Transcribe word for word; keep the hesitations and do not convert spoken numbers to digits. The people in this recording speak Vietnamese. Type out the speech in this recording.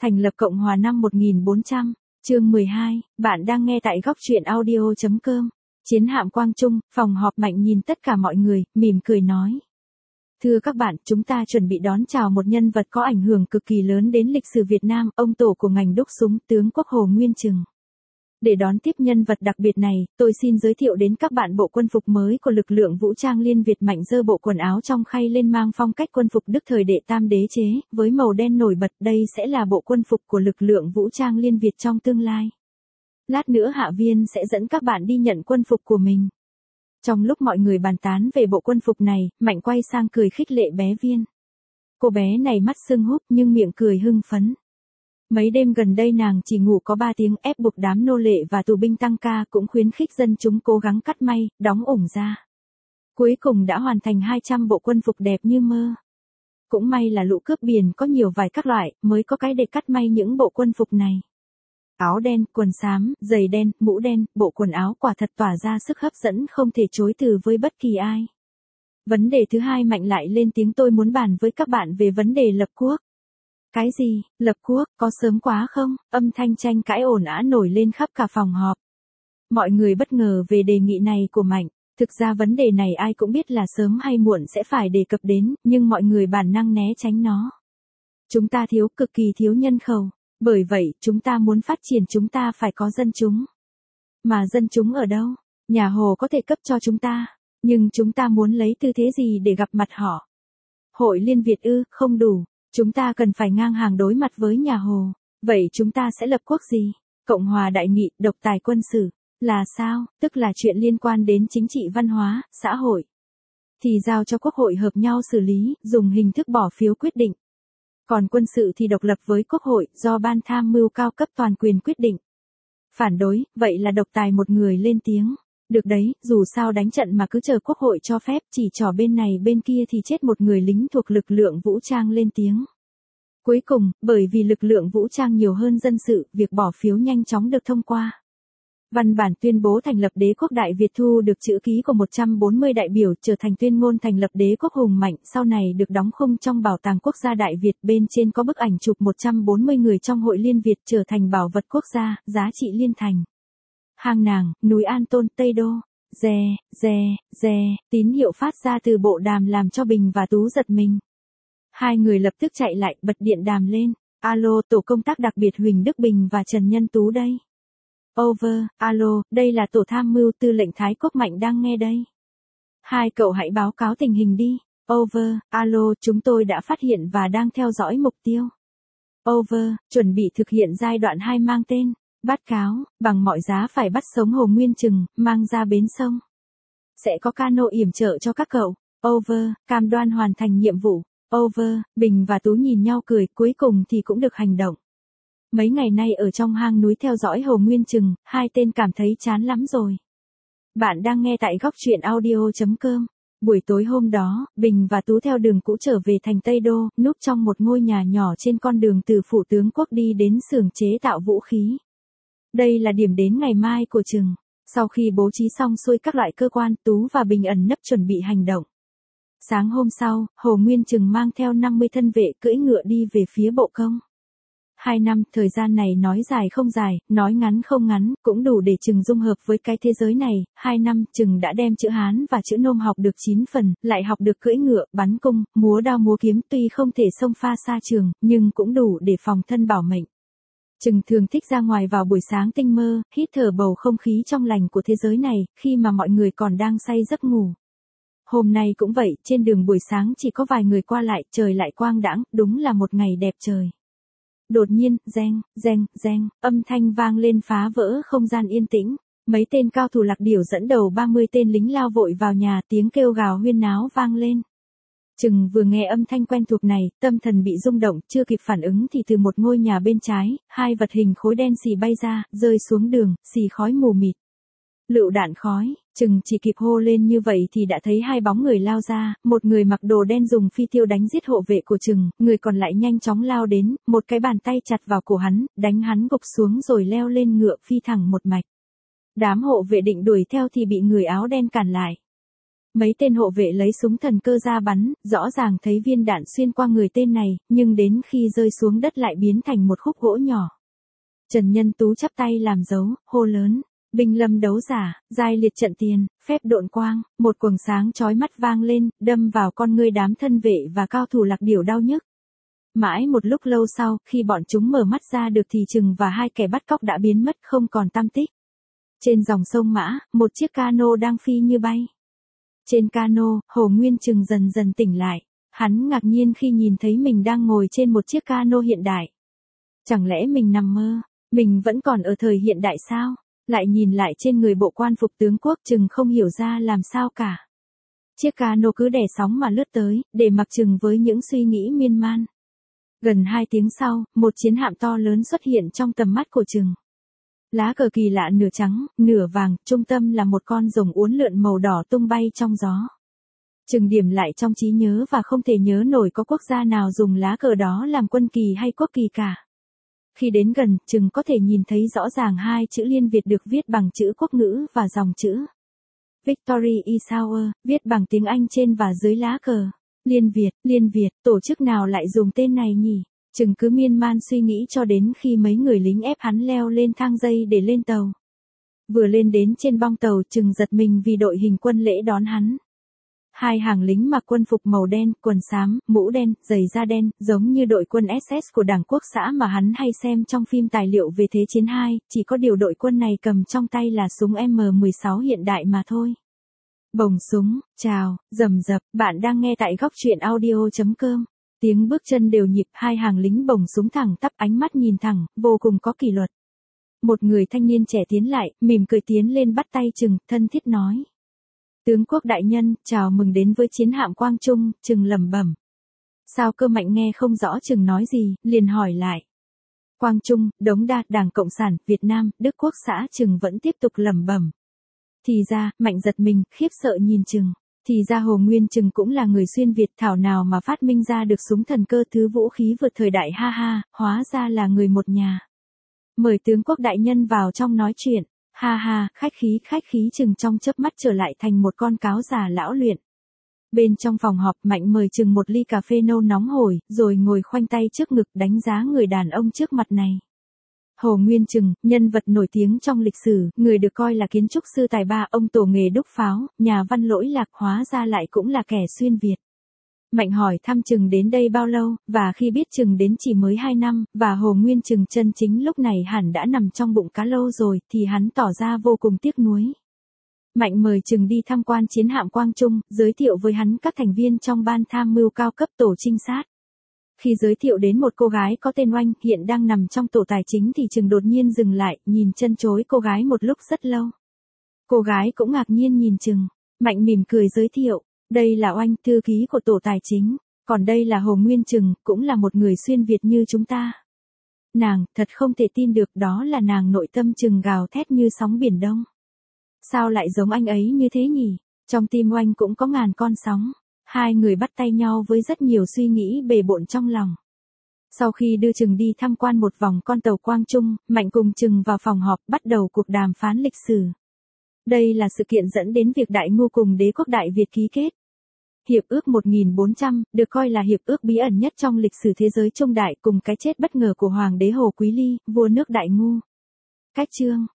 Thành lập Cộng hòa năm một nghìn bốn trăm, chương mười hai, bạn đang nghe tại góc truyện audio.com. Chiến hạm Quang Trung, phòng họp Mạnh nhìn tất cả mọi người, mỉm cười nói. Thưa các bạn, chúng ta chuẩn bị đón chào một nhân vật có ảnh hưởng cực kỳ lớn đến lịch sử Việt Nam, ông tổ của ngành đúc súng, tướng Quốc Hồ Nguyên Trừng. Để đón tiếp nhân vật đặc biệt này, tôi xin giới thiệu đến các bạn bộ quân phục mới của lực lượng vũ trang Liên Việt. Mạnh giơ bộ quần áo trong khay lên mang phong cách quân phục Đức thời đệ tam đế chế, với màu đen nổi bật. Đây sẽ là bộ quân phục của lực lượng vũ trang Liên Việt trong tương lai. Lát nữa Hạ Viên sẽ dẫn các bạn đi nhận quân phục của mình. Trong lúc mọi người bàn tán về bộ quân phục này, Mạnh quay sang cười khích lệ bé Viên. Cô bé này mắt sưng húp nhưng miệng cười hưng phấn. Mấy đêm gần đây nàng chỉ ngủ có ba tiếng, ép buộc đám nô lệ và tù binh tăng ca, cũng khuyến khích dân chúng cố gắng cắt may, đóng ủng ra. Cuối cùng đã hoàn thành hai trăm bộ quân phục đẹp như mơ. Cũng may là lũ cướp biển có nhiều vài các loại, mới có cái để cắt may những bộ quân phục này. Áo đen, quần xám, giày đen, mũ đen, bộ quần áo quả thật tỏa ra sức hấp dẫn không thể chối từ với bất kỳ ai. Vấn đề thứ hai, Mạnh lại lên tiếng, tôi muốn bàn với các bạn về vấn đề lập quốc. Cái gì, lập quốc, có sớm quá không? Âm thanh tranh cãi ồn ào nổi lên khắp cả phòng họp. Mọi người bất ngờ về đề nghị này của Mạnh. Thực ra vấn đề này ai cũng biết là sớm hay muộn sẽ phải đề cập đến, nhưng mọi người bản năng né tránh nó. Chúng ta thiếu, cực kỳ thiếu nhân khẩu. Bởi vậy, chúng ta muốn phát triển chúng ta phải có dân chúng. Mà dân chúng ở đâu? Nhà Hồ có thể cấp cho chúng ta. Nhưng chúng ta muốn lấy tư thế gì để gặp mặt họ? Hội Liên Việt ư, không đủ. Chúng ta cần phải ngang hàng đối mặt với nhà Hồ. Vậy chúng ta sẽ lập quốc gì? Cộng hòa đại nghị, độc tài quân sự. Là sao? Tức là chuyện liên quan đến chính trị văn hóa, xã hội. Thì giao cho quốc hội hợp nhau xử lý, dùng hình thức bỏ phiếu quyết định. Còn quân sự thì độc lập với quốc hội, do ban tham mưu cao cấp toàn quyền quyết định. Phản đối, vậy là độc tài một người lên tiếng. Được đấy, dù sao đánh trận mà cứ chờ quốc hội cho phép, chỉ trò bên này bên kia thì chết một người lính thuộc lực lượng vũ trang lên tiếng. Cuối cùng, bởi vì lực lượng vũ trang nhiều hơn dân sự, việc bỏ phiếu nhanh chóng được thông qua. Văn bản tuyên bố thành lập đế quốc Đại Việt thu được chữ ký của một trăm bốn mươi đại biểu, trở thành tuyên ngôn thành lập đế quốc hùng mạnh, sau này được đóng khung trong Bảo tàng Quốc gia Đại Việt, bên trên có bức ảnh chụp một trăm bốn mươi người trong Hội Liên Việt, trở thành bảo vật quốc gia, giá trị liên thành. Hang Nàng, núi An Tôn, Tây Đô. Rè, rè, rè, tín hiệu phát ra từ bộ đàm làm cho Bình và Tú giật mình. Hai người lập tức chạy lại, bật điện đàm lên. Alo, tổ công tác đặc biệt Huỳnh Đức Bình và Trần Nhân Tú đây. Over, alo, đây là tổ tham mưu tư lệnh Thái Quốc Mạnh đang nghe đây. Hai cậu hãy báo cáo tình hình đi. Over, alo, chúng tôi đã phát hiện và đang theo dõi mục tiêu. Over, chuẩn bị thực hiện giai đoạn hai mang tên. Bắt cáo, bằng mọi giá phải bắt sống Hồ Nguyên Trừng, mang ra bến sông. Sẽ có cano yểm trợ cho các cậu. Over, cam đoan hoàn thành nhiệm vụ. Over, Bình và Tú nhìn nhau cười, cuối cùng thì cũng được hành động. Mấy ngày nay ở trong hang núi theo dõi Hồ Nguyên Trừng, hai tên cảm thấy chán lắm rồi. Bạn đang nghe tại góc truyện audio.com. Buổi tối hôm đó, Bình và Tú theo đường cũ trở về thành Tây Đô, núp trong một ngôi nhà nhỏ trên con đường từ phủ tướng quốc đi đến xưởng chế tạo vũ khí. Đây là điểm đến ngày mai của Trừng. Sau khi bố trí xong xuôi các loại cơ quan, Tú và Bình ẩn nấp chuẩn bị hành động. Sáng hôm sau, Hồ Nguyên Trừng mang theo năm mươi thân vệ cưỡi ngựa đi về phía bộ công. Hai năm, thời gian này nói dài không dài, nói ngắn không ngắn, cũng đủ để Trừng dung hợp với cái thế giới này. Hai năm, Trừng đã đem chữ Hán và chữ Nôm học được chín phần, lại học được cưỡi ngựa, bắn cung, múa đao múa kiếm, tuy không thể xông pha xa trường, nhưng cũng đủ để phòng thân bảo mệnh. Trừng thường thích ra ngoài vào buổi sáng tinh mơ, hít thở bầu không khí trong lành của thế giới này, khi mà mọi người còn đang say giấc ngủ. Hôm nay cũng vậy, trên đường buổi sáng chỉ có vài người qua lại, trời lại quang đãng, đúng là một ngày đẹp trời. Đột nhiên, reng, reng, reng, âm thanh vang lên phá vỡ không gian yên tĩnh. Mấy tên cao thủ Lạc Điểu dẫn đầu ba mươi tên lính lao vội vào nhà, tiếng kêu gào huyên náo vang lên. Trừng vừa nghe âm thanh quen thuộc này, tâm thần bị rung động, chưa kịp phản ứng thì từ một ngôi nhà bên trái, hai vật hình khối đen xì bay ra, rơi xuống đường, xì khói mù mịt. Lựu đạn khói, Trừng chỉ kịp hô lên như vậy thì đã thấy hai bóng người lao ra, một người mặc đồ đen dùng phi tiêu đánh giết hộ vệ của Trừng, người còn lại nhanh chóng lao đến, một cái bàn tay chặt vào cổ hắn, đánh hắn gục xuống rồi leo lên ngựa phi thẳng một mạch. Đám hộ vệ định đuổi theo thì bị người áo đen cản lại. Mấy tên hộ vệ lấy súng thần cơ ra bắn, rõ ràng thấy viên đạn xuyên qua người tên này, nhưng đến khi rơi xuống đất lại biến thành một khúc gỗ nhỏ. Trần Nhân Tú chắp tay làm dấu, hô lớn. Binh lâm đấu giả, giai liệt trận tiền, phép độn quang, một quầng sáng chói mắt vang lên, đâm vào con ngươi đám thân vệ và cao thủ Lạc Điểu đau nhức. Mãi một lúc lâu sau, khi bọn chúng mở mắt ra được thì Trừng và hai kẻ bắt cóc đã biến mất không còn tăm tích. Trên dòng sông Mã, một chiếc cano đang phi như bay. Trên cano, Hồ Nguyên Trừng dần dần tỉnh lại. Hắn ngạc nhiên khi nhìn thấy mình đang ngồi trên một chiếc cano hiện đại. Chẳng lẽ mình nằm mơ, mình vẫn còn ở thời hiện đại sao? Lại nhìn lại trên người bộ quan phục tướng quốc, Trừng không hiểu ra làm sao cả. Chiếc cano cứ đè sóng mà lướt tới, để mặc Trừng với những suy nghĩ miên man. Gần hai tiếng sau, một chiến hạm to lớn xuất hiện trong tầm mắt của Trừng. Lá cờ kỳ lạ nửa trắng, nửa vàng, trung tâm là một con rồng uốn lượn màu đỏ tung bay trong gió. Trừng điểm lại trong trí nhớ và không thể nhớ nổi có quốc gia nào dùng lá cờ đó làm quân kỳ hay quốc kỳ cả. Khi đến gần, Trừng có thể nhìn thấy rõ ràng hai chữ Liên Việt được viết bằng chữ quốc ngữ và dòng chữ Victory is ours, viết bằng tiếng Anh trên và dưới lá cờ. Liên Việt, Liên Việt, tổ chức nào lại dùng tên này nhỉ? Trừng cứ miên man suy nghĩ cho đến khi mấy người lính ép hắn leo lên thang dây để lên tàu. Vừa lên đến trên bong tàu, Trừng giật mình vì đội hình quân lễ đón hắn. Hai hàng lính mặc quân phục màu đen, quần xám, mũ đen, giày da đen, giống như đội quân ét ét của Đảng Quốc xã mà hắn hay xem trong phim tài liệu về Thế chiến hai, chỉ có điều đội quân này cầm trong tay là súng M mười sáu hiện đại mà thôi. Bồng súng, chào, rầm rập, bạn đang nghe tại góc truyện audio chấm com. Tiếng bước chân đều nhịp, hai hàng lính bồng súng thẳng tắp, ánh mắt nhìn thẳng, vô cùng có kỷ luật. Một người thanh niên trẻ tiến lại, mỉm cười tiến lên bắt tay Trừng, thân thiết nói. Tướng quốc đại nhân, chào mừng đến với chiến hạm Quang Trung, Trừng lẩm bẩm. Sao Cơ Mạnh nghe không rõ Trừng nói gì, liền hỏi lại. Quang Trung, Đống Đa, Đảng Cộng sản, Việt Nam, Đức Quốc xã, Trừng vẫn tiếp tục lẩm bẩm. Thì ra, Mạnh giật mình, khiếp sợ nhìn Trừng. Thì ra Hồ Nguyên Trừng cũng là người xuyên Việt, thảo nào mà phát minh ra được súng thần cơ thứ vũ khí vượt thời đại, ha ha, hóa ra là người một nhà. Mời tướng quốc đại nhân vào trong nói chuyện. Ha ha, khách khí, khách khí. Trừng trong chớp mắt trở lại thành một con cáo già lão luyện. Bên trong phòng họp, Mạnh mời Trừng một ly cà phê nâu nóng hổi, rồi ngồi khoanh tay trước ngực đánh giá người đàn ông trước mặt này. Hồ Nguyên Trừng, nhân vật nổi tiếng trong lịch sử, người được coi là kiến trúc sư tài ba, ông tổ nghề đúc pháo, nhà văn lỗi lạc, hóa ra lại cũng là kẻ xuyên Việt. Mạnh hỏi thăm Trừng đến đây bao lâu, và khi biết Trừng đến chỉ mới hai năm, và Hồ Nguyên Trừng chân chính lúc này hẳn đã nằm trong bụng cá lâu rồi, thì hắn tỏ ra vô cùng tiếc nuối. Mạnh mời Trừng đi tham quan chiến hạm Quang Trung, giới thiệu với hắn các thành viên trong ban tham mưu cao cấp tổ trinh sát. Khi giới thiệu đến một cô gái có tên Oanh, hiện đang nằm trong tổ tài chính thì Trừng đột nhiên dừng lại, nhìn chân chối cô gái một lúc rất lâu. Cô gái cũng ngạc nhiên nhìn Trừng. Mạnh mỉm cười giới thiệu, đây là Oanh, thư ký của tổ tài chính, còn đây là Hồ Nguyên Trừng, cũng là một người xuyên Việt như chúng ta. Nàng, thật không thể tin được, đó là nàng. Nội tâm Trừng gào thét như sóng biển đông. Sao lại giống anh ấy như thế nhỉ? Trong tim Oanh cũng có ngàn con sóng. Hai người bắt tay nhau với rất nhiều suy nghĩ bề bộn trong lòng. Sau khi đưa Trừng đi tham quan một vòng con tàu Quang Trung, Mạnh cùng Trừng vào phòng họp, bắt đầu cuộc đàm phán lịch sử. Đây là sự kiện dẫn đến việc Đại Ngu cùng Đế quốc Đại Việt ký kết Hiệp ước một nghìn bốn trăm, được coi là hiệp ước bí ẩn nhất trong lịch sử thế giới trung đại, cùng cái chết bất ngờ của Hoàng đế Hồ Quý Ly, vua nước Đại Ngu. Cách chương